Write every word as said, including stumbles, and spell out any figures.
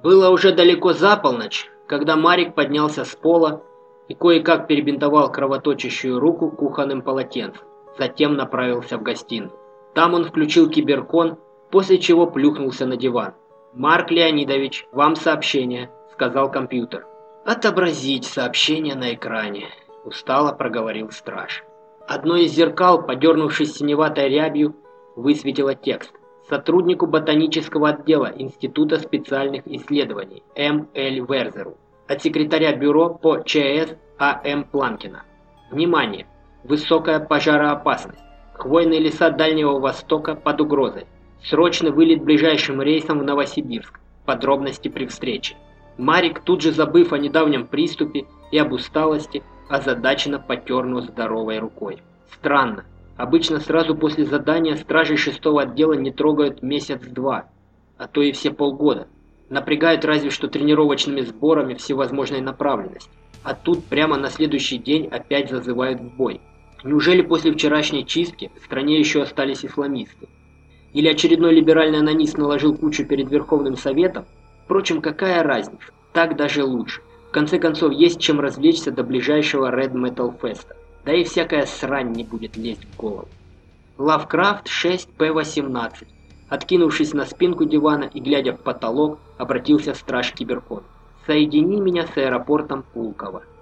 Было уже далеко за полночь, когда Марик поднялся с пола и кое-как перебинтовал кровоточащую руку кухонным полотенцем. Затем направился в гостиную. Там он включил киберкон, после чего плюхнулся на диван. «Марк Леонидович, вам сообщение», — сказал компьютер. «Отобразить сообщение на экране», — устало проговорил страж. Одно из зеркал, подернувшись синеватой рябью, высветило текст. Сотруднику ботанического отдела Института специальных исследований М. Л. Верзеру. От секретаря бюро по ЧС А. М. Планкина. Внимание! Высокая пожароопасность. Хвойные леса Дальнего Востока под угрозой. Срочный вылет ближайшим рейсом в Новосибирск. Подробности при встрече. Марик, тут же забыв о недавнем приступе и об усталости, озадаченно потер нос здоровой рукой. Странно. Обычно сразу после задания стражей шестого отдела не трогают месяц-два, а то и все полгода. Напрягают разве что тренировочными сборами всевозможной направленности. А тут прямо на следующий день опять зазывают в бой. Неужели после вчерашней чистки в стране еще остались исламисты? Или очередной либеральный анонист наложил кучу перед Верховным Советом? Впрочем, какая разница? Так даже лучше. В конце концов, есть чем развлечься до ближайшего Red Metal Fest. Да и всякая срань не будет лезть в голову. Лавкрафт шесть П восемнадцать. Откинувшись на спинку дивана и глядя в потолок, обратился страж Киберкон. «Соедини меня с аэропортом Пулково».